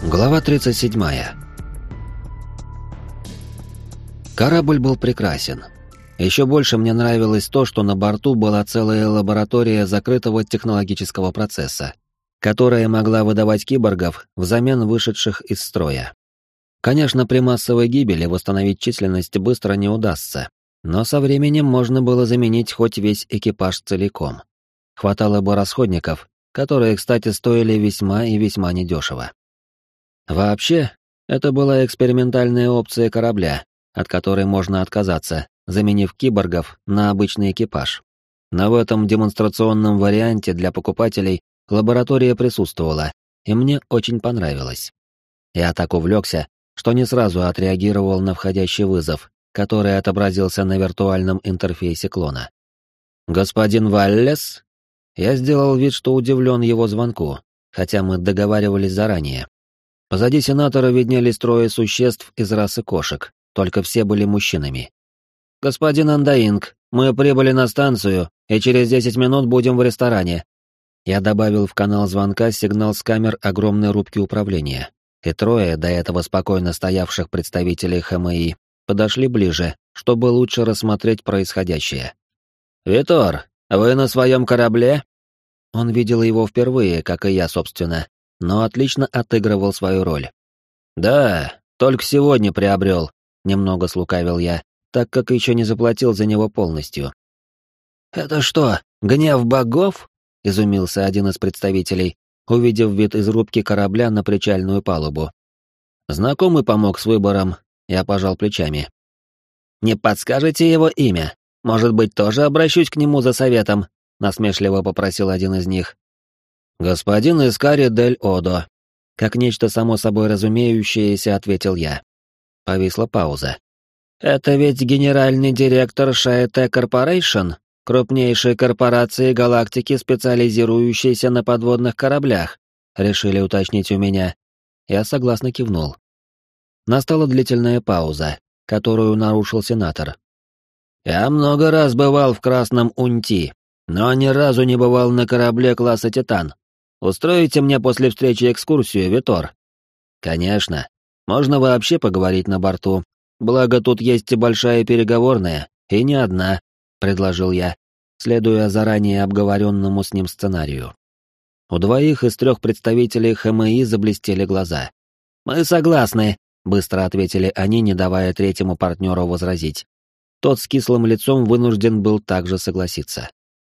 Глава 37. Корабль был прекрасен. Еще больше мне нравилось то, что на борту была целая лаборатория закрытого технологического процесса, которая могла выдавать киборгов взамен вышедших из строя. Конечно, при массовой гибели восстановить численность быстро не удастся, но со временем можно было заменить хоть весь экипаж целиком. Хватало бы расходников, которые, кстати, стоили весьма и весьма недешево. Вообще, это была экспериментальная опция корабля, от которой можно отказаться, заменив киборгов на обычный экипаж. Но в этом демонстрационном варианте для покупателей лаборатория присутствовала, и мне очень понравилось. Я так увлекся, что не сразу отреагировал на входящий вызов, который отобразился на виртуальном интерфейсе клона. «Господин Валлес?» Я сделал вид, что удивлен его звонку, хотя мы договаривались заранее. Позади сенатора виднелись трое существ из расы кошек, только все были мужчинами. «Господин Андаинг, мы прибыли на станцию, и через 10 минут будем в ресторане». Я добавил в канал звонка сигнал с камер огромной рубки управления, и трое, до этого спокойно стоявших представителей ХМИ, подошли ближе, чтобы лучше рассмотреть происходящее. «Витор, вы на своем корабле?» Он видел его впервые, как и я, собственно, но отлично отыгрывал свою роль. «Да, только сегодня приобрел», — немного слукавил я, так как еще не заплатил за него полностью. «Это что, гнев богов?» — изумился один из представителей, увидев вид из рубки корабля на причальную палубу. Знакомый помог с выбором, я пожал плечами. «Не подскажете его имя? Может быть, тоже обращусь к нему за советом?» — насмешливо попросил один из них. «Господин Искари дель Одо», — как нечто само собой разумеющееся, ответил я. Повисла пауза. «Это ведь генеральный директор Шаэте Корпорейшн, крупнейшей корпорации галактики, специализирующейся на подводных кораблях», — решили уточнить у меня. Я согласно кивнул. Настала длительная пауза, которую нарушил сенатор. «Я много раз бывал в Красном Унти, но ни разу не бывал на корабле класса «Титан». Устроите мне после встречи экскурсию, Витор?» «Конечно. Можно вообще поговорить на борту. Благо тут есть и большая переговорная, и не одна», — предложил я, следуя заранее обговоренному с ним сценарию. У двоих из трех представителей ХМИ заблестели глаза. «Мы согласны», — быстро ответили они, не давая третьему партнеру возразить. Тот с кислым лицом вынужден был также согласиться.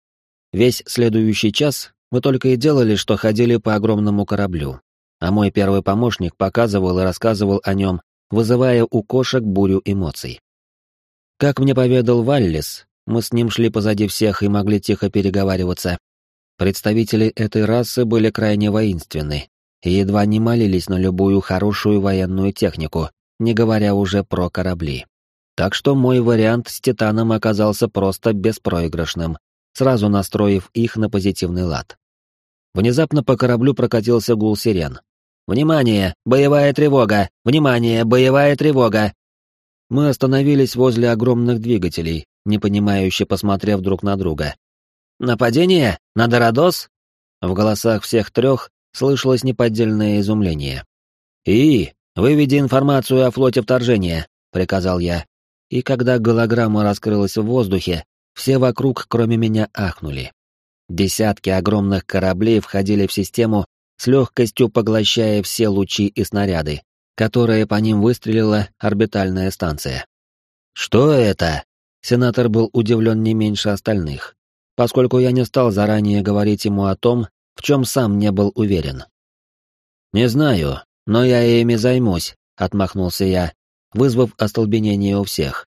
Весь следующий час мы только и делали, что ходили по огромному кораблю, а мой первый помощник показывал и рассказывал о нем, вызывая у кошек бурю эмоций. Как мне поведал Валлис, мы с ним шли позади всех и могли тихо переговариваться. Представители этой расы были крайне воинственны и едва не молились на любую хорошую военную технику, не говоря уже про корабли. Так что мой вариант с Титаном оказался просто беспроигрышным, сразу настроив их на позитивный лад. Внезапно по кораблю прокатился гул сирен. «Внимание! Боевая тревога! Внимание! Боевая тревога!» Мы остановились возле огромных двигателей, непонимающе посмотрев друг на друга. «Нападение? На Дородос?» В голосах всех трех слышалось неподдельное изумление. «И, выведи информацию о флоте вторжения», — приказал я. И когда голограмма раскрылась в воздухе, все вокруг, кроме меня, ахнули. Десятки огромных кораблей входили в систему, с легкостью поглощая все лучи и снаряды, которые по ним выстрелила орбитальная станция. «Что это?» Сенатор был удивлен не меньше остальных, поскольку я не стал заранее говорить ему о том, в чем сам не был уверен. «Не знаю, но я ими займусь», — отмахнулся я, вызвав остолбенение у всех.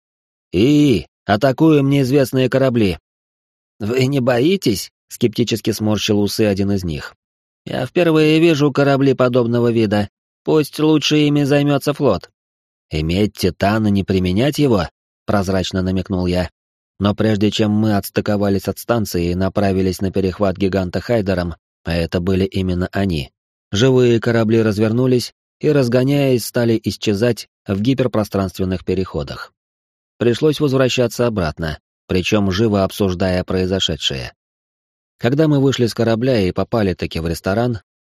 «И, атакуем неизвестные корабли!» «Вы не боитесь?» — скептически сморщил усы один из них. «Я впервые вижу корабли подобного вида. Пусть лучше ими займется флот». «Иметь Титан и не применять его?» — прозрачно намекнул я. Но прежде чем мы отстыковались от станции и направились на перехват гиганта Хайдером, а это были именно они, живые корабли развернулись и, разгоняясь, стали исчезать в гиперпространственных переходах. Пришлось возвращаться обратно, причем живо обсуждая произошедшее. Когда мы вышли с корабля и попали-таки в ресторан,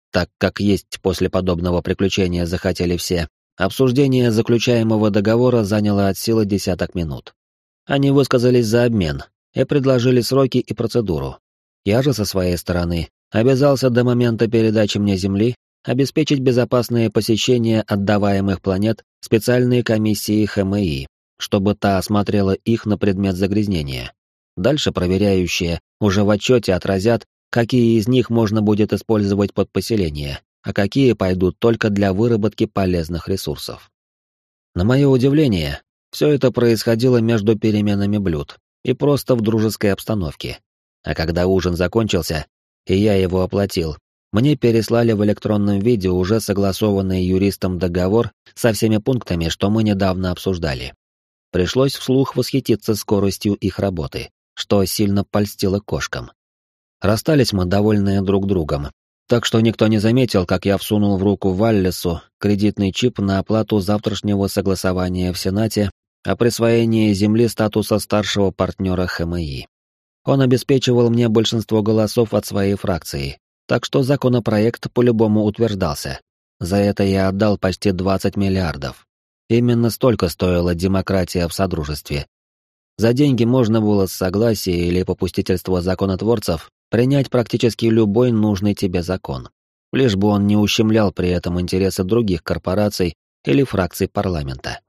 так как есть после подобного приключения захотели все, обсуждение заключаемого договора заняло от силы десяток минут. Они высказались за обмен и предложили сроки и процедуру. Я же со своей стороны обязался до момента передачи мне Земли обеспечить безопасное посещение отдаваемых планет специальной комиссии ХМИ, чтобы та осмотрела их на предмет загрязнения. Дальше проверяющие уже в отчете отразят, какие из них можно будет использовать под поселение, а какие пойдут только для выработки полезных ресурсов. На мое удивление, все это происходило между переменами блюд и просто в дружеской обстановке. А когда ужин закончился, и я его оплатил, мне переслали в электронном виде уже согласованный юристом договор со всеми пунктами, что мы недавно обсуждали. Пришлось вслух восхититься скоростью их работы, что сильно польстило кошкам. Расстались мы довольные друг другом, так что никто не заметил, как я всунул в руку Валлесу кредитный чип на оплату завтрашнего согласования в Сенате о присвоении земли статуса старшего партнера ХМИ. Он обеспечивал мне большинство голосов от своей фракции, так что законопроект по-любому утверждался. За это я отдал почти 20 миллиардов. Именно столько стоила демократия в Содружестве. За деньги можно было с согласия или попустительства законотворцев принять практически любой нужный тебе закон, лишь бы он не ущемлял при этом интересы других корпораций или фракций парламента.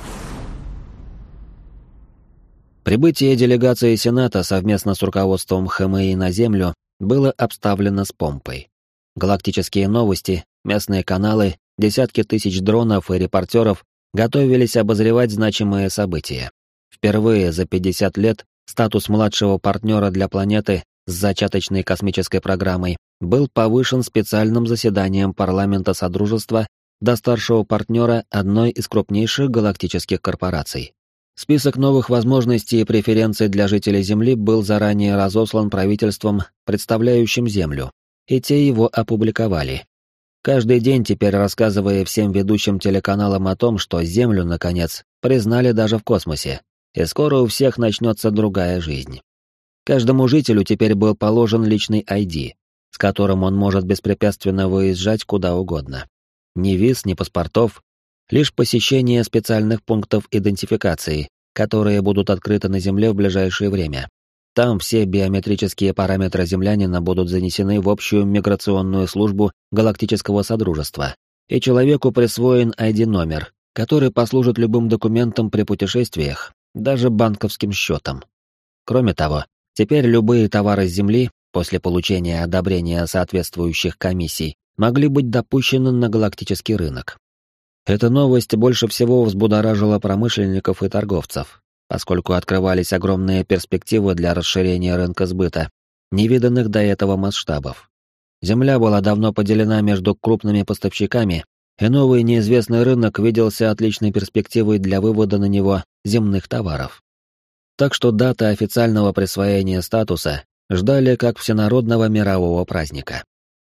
Прибытие делегации Сената совместно с руководством ХМИ на Землю было обставлено с помпой. Галактические новости, местные каналы, десятки тысяч дронов и репортеров готовились обозревать значимые события. Впервые за 50 лет статус младшего партнера для планеты с зачаточной космической программой был повышен специальным заседанием парламента Содружества до старшего партнера одной из крупнейших галактических корпораций. Список новых возможностей и преференций для жителей Земли был заранее разослан правительством, представляющим Землю, и те его опубликовали. Каждый день теперь рассказывая всем ведущим телеканалам о том, что Землю, наконец, признали даже в космосе, и скоро у всех начнется другая жизнь. Каждому жителю теперь был положен личный ID, с которым он может беспрепятственно выезжать куда угодно. Ни виз, ни паспортов, лишь посещение специальных пунктов идентификации, которые будут открыты на Земле в ближайшее время. Там все биометрические параметры землянина будут занесены в общую миграционную службу Галактического Содружества, и человеку присвоен ID-номер, который послужит любым документом при путешествиях, даже банковским счетом. Кроме того, теперь любые товары с Земли, после получения одобрения соответствующих комиссий, могли быть допущены на галактический рынок. Эта новость больше всего взбудоражила промышленников и торговцев, поскольку открывались огромные перспективы для расширения рынка сбыта, невиданных до этого масштабов. Земля была давно поделена между крупными поставщиками, и новый неизвестный рынок виделся отличной перспективой для вывода на него земных товаров. Так что дата официального присвоения статуса ждали как всенародного мирового праздника.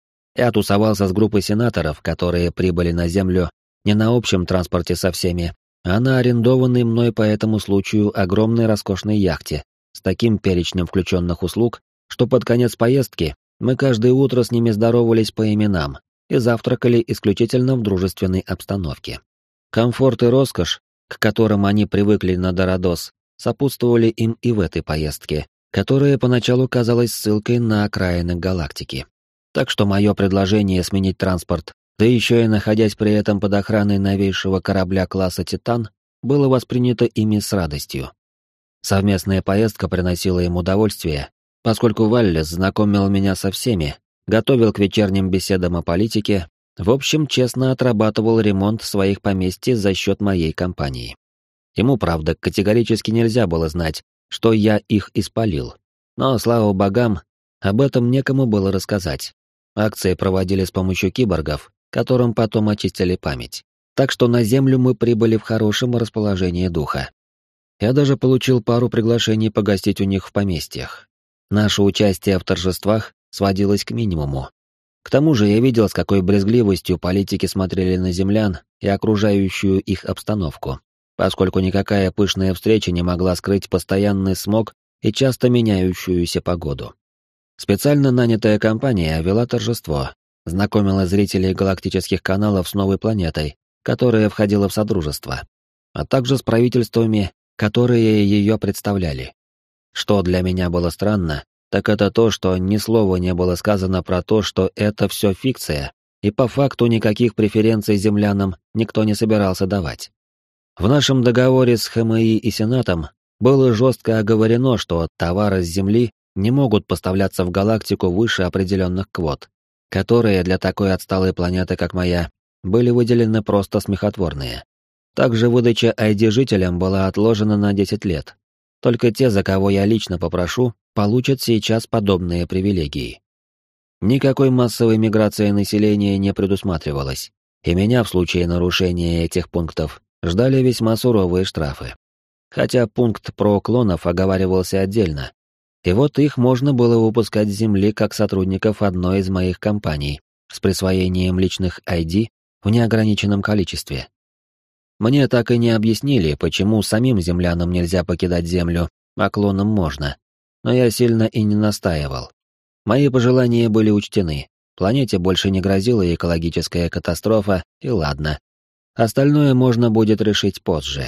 Я тусовался с группой сенаторов, которые прибыли на Землю не на общем транспорте со всеми, а на арендованной мной по этому случаю огромной роскошной яхте с таким перечнем включенных услуг, что под конец поездки мы каждое утро с ними здоровались по именам и завтракали исключительно в дружественной обстановке. Комфорт и роскошь, к которым они привыкли на Дородос, сопутствовали им и в этой поездке, которая поначалу казалась ссылкой на окраины галактики. Так что мое предложение сменить транспорт, да еще и находясь при этом под охраной новейшего корабля класса «Титан», было воспринято ими с радостью. Совместная поездка приносила им удовольствие, поскольку Валлес знакомил меня со всеми, готовил к вечерним беседам о политике, в общем, честно отрабатывал ремонт своих поместьй за счет моей компании. Ему, правда, категорически нельзя было знать, что я их испалил, но, слава богам, об этом некому было рассказать. Акции проводили с помощью киборгов, которым потом очистили память. Так что на Землю мы прибыли в хорошем расположении духа. Я даже получил пару приглашений погостить у них в поместьях. Наше участие в торжествах сводилось к минимуму. К тому же я видел, с какой брезгливостью политики смотрели на землян и окружающую их обстановку, поскольку никакая пышная встреча не могла скрыть постоянный смог и часто меняющуюся погоду. Специально нанятая компания вела торжество, знакомила зрителей галактических каналов с новой планетой, которая входила в Содружество, а также с правительствами, которые ее представляли. Что для меня было странно, так это то, что ни слова не было сказано про то, что это все фикция, и по факту никаких преференций землянам никто не собирался давать. В нашем договоре с ХМИ и Сенатом было жестко оговорено, что товары с Земли не могут поставляться в галактику выше определенных квот, которые для такой отсталой планеты, как моя, были выделены просто смехотворные. Также выдача ID жителям была отложена на 10 лет. Только те, за кого я лично попрошу, получат сейчас подобные привилегии. Никакой массовой миграции населения не предусматривалось, и меня в случае нарушения этих пунктов ждали весьма суровые штрафы. Хотя пункт про клонов оговаривался отдельно, и вот их можно было выпускать с Земли как сотрудников одной из моих компаний с присвоением личных ID в неограниченном количестве. Мне так и не объяснили, почему самим землянам нельзя покидать Землю, а клонам можно, но я сильно и не настаивал. Мои пожелания были учтены, планете больше не грозила экологическая катастрофа, и ладно. Остальное можно будет решить позже.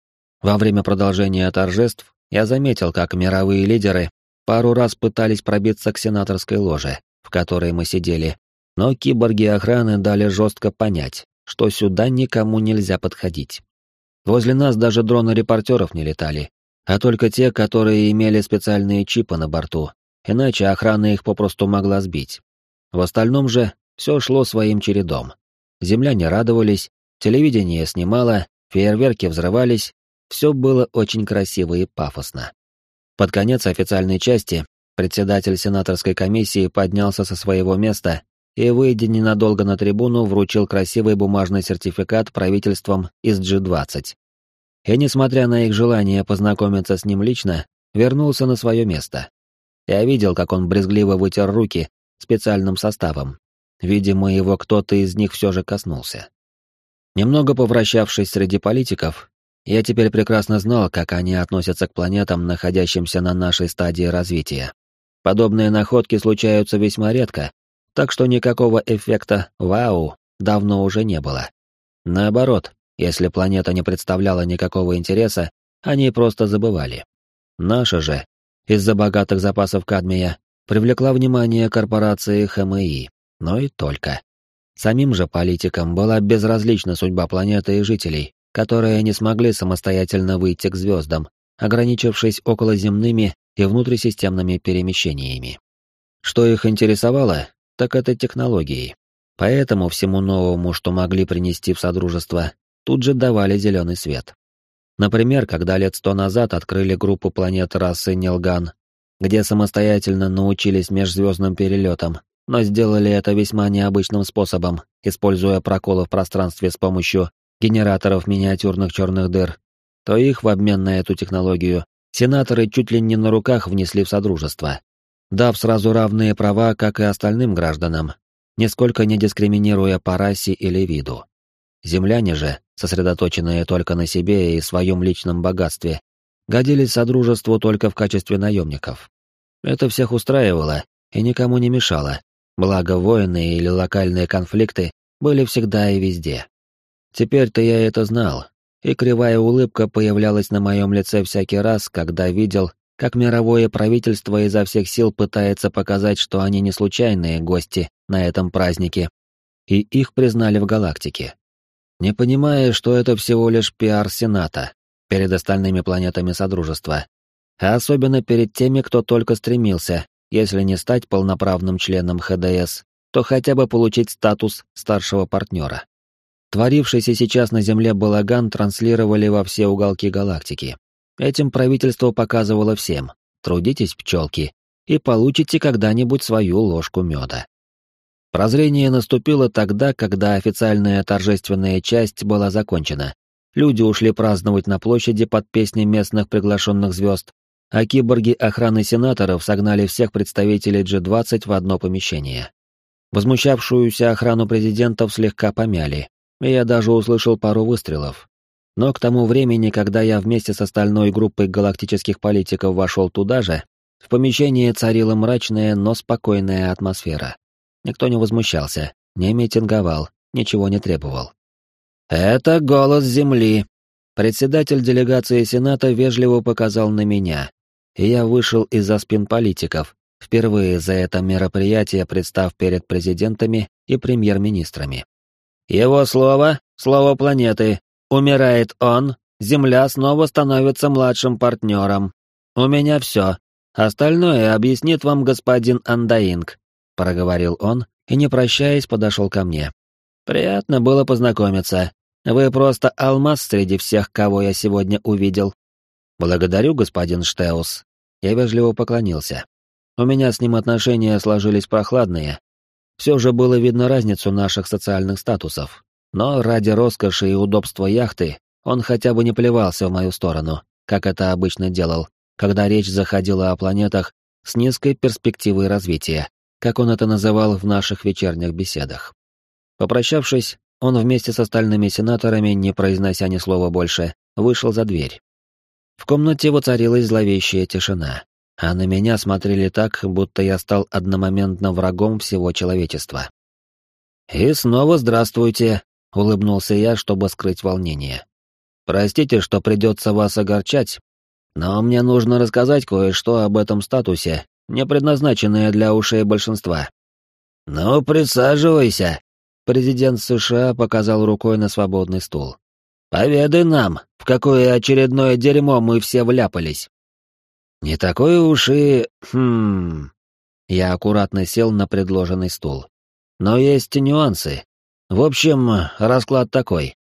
Во время продолжения торжеств я заметил, как мировые лидеры пару раз пытались пробиться к сенаторской ложе, в которой мы сидели, но киборги охраны дали жестко понять, что сюда никому нельзя подходить. Возле нас даже дроны репортеров не летали, а только те, которые имели специальные чипы на борту, иначе охрана их попросту могла сбить. В остальном же все шло своим чередом. Земляне радовались, телевидение снимало, фейерверки взрывались, все было очень красиво и пафосно. Под конец официальной части председатель сенаторской комиссии поднялся со своего места и, выйдя ненадолго на трибуну, вручил красивый бумажный сертификат правительствам из G20. И, несмотря на их желание познакомиться с ним лично, вернулся на свое место. Я видел, как он брезгливо вытер руки специальным составом. Видимо, его кто-то из них все же коснулся. Немного повращавшись среди политиков, я теперь прекрасно знал, как они относятся к планетам, находящимся на нашей стадии развития. Подобные находки случаются весьма редко, так что никакого эффекта «вау» давно уже не было. Наоборот, если планета не представляла никакого интереса, они просто забывали. Наша же, из-за богатых запасов кадмия, привлекла внимание корпорации ХМИ, но и только. Самим же политикам была безразлична судьба планеты и жителей, которые не смогли самостоятельно выйти к звездам, ограничившись околоземными и внутрисистемными перемещениями. Что их интересовало, так это технологии. Поэтому всему новому, что могли принести в Содружество, тут же давали зеленый свет. Например, когда лет 100 назад открыли группу планет расы Нилган, где самостоятельно научились межзвездным перелетам, но сделали это весьма необычным способом, используя проколы в пространстве с помощью генераторов миниатюрных черных дыр, то их в обмен на эту технологию сенаторы чуть ли не на руках внесли в Содружество, дав сразу равные права, как и остальным гражданам, нисколько не дискриминируя по расе или виду. Земляне же, сосредоточенные только на себе и своем личном богатстве, годились Содружеству только в качестве наемников. Это всех устраивало и никому не мешало, благо войны или локальные конфликты были всегда и везде. Теперь-то я это знал, и кривая улыбка появлялась на моем лице всякий раз, когда видел, как мировое правительство изо всех сил пытается показать, что они не случайные гости на этом празднике, и их признали в галактике. Не понимая, что это всего лишь пиар Сената перед остальными планетами Содружества, а особенно перед теми, кто только стремился, если не стать полноправным членом ХДС, то хотя бы получить статус старшего партнера. Творившийся сейчас на Земле балаган транслировали во все уголки галактики. Этим правительство показывало всем: трудитесь, пчелки, и получите когда-нибудь свою ложку меда. Прозрение наступило тогда, когда официальная торжественная часть была закончена. Люди ушли праздновать на площади под песни местных приглашенных звезд, а киборги охраны сенаторов согнали всех представителей G20 в одно помещение. Возмущавшуюся охрану президентов слегка помяли, и я даже услышал пару выстрелов. Но к тому времени, когда я вместе с остальной группой галактических политиков вошел туда же, в помещении царила мрачная, но спокойная атмосфера. Никто не возмущался, не митинговал, ничего не требовал. «Это голос земли!» Председатель делегации Сената вежливо показал на меня, и я вышел из-за спин политиков, впервые за это мероприятие представ перед президентами и премьер-министрами. Его слово — слово планеты. Умирает он, Земля снова становится младшим партнером. У меня все. Остальное объяснит вам господин Андаинг, проговорил он и, не прощаясь, подошел ко мне. Приятно было познакомиться. Вы просто алмаз среди всех, кого я сегодня увидел. Благодарю, господин Штеус. Я вежливо поклонился. У меня с ним отношения сложились прохладные. Все же было видно разницу наших социальных статусов. Но ради роскоши и удобства яхты он хотя бы не плевался в мою сторону, как это обычно делал, когда речь заходила о планетах с низкой перспективой развития, как он это называл в наших вечерних беседах. Попрощавшись, он вместе с остальными сенаторами, не произнося ни слова больше, вышел за дверь. В комнате воцарилась зловещая тишина, а на меня смотрели так, будто я стал одномоментно врагом всего человечества. «И снова здравствуйте», — улыбнулся я, чтобы скрыть волнение. «Простите, что придется вас огорчать, но мне нужно рассказать кое-что об этом статусе, не предназначенное для ушей большинства». «Ну, присаживайся», — президент США показал рукой на свободный стул. «Поведай нам, в какое очередное дерьмо мы все вляпались». «Не такое уж и... Я аккуратно сел на предложенный стул. «Но есть нюансы. В общем, расклад такой.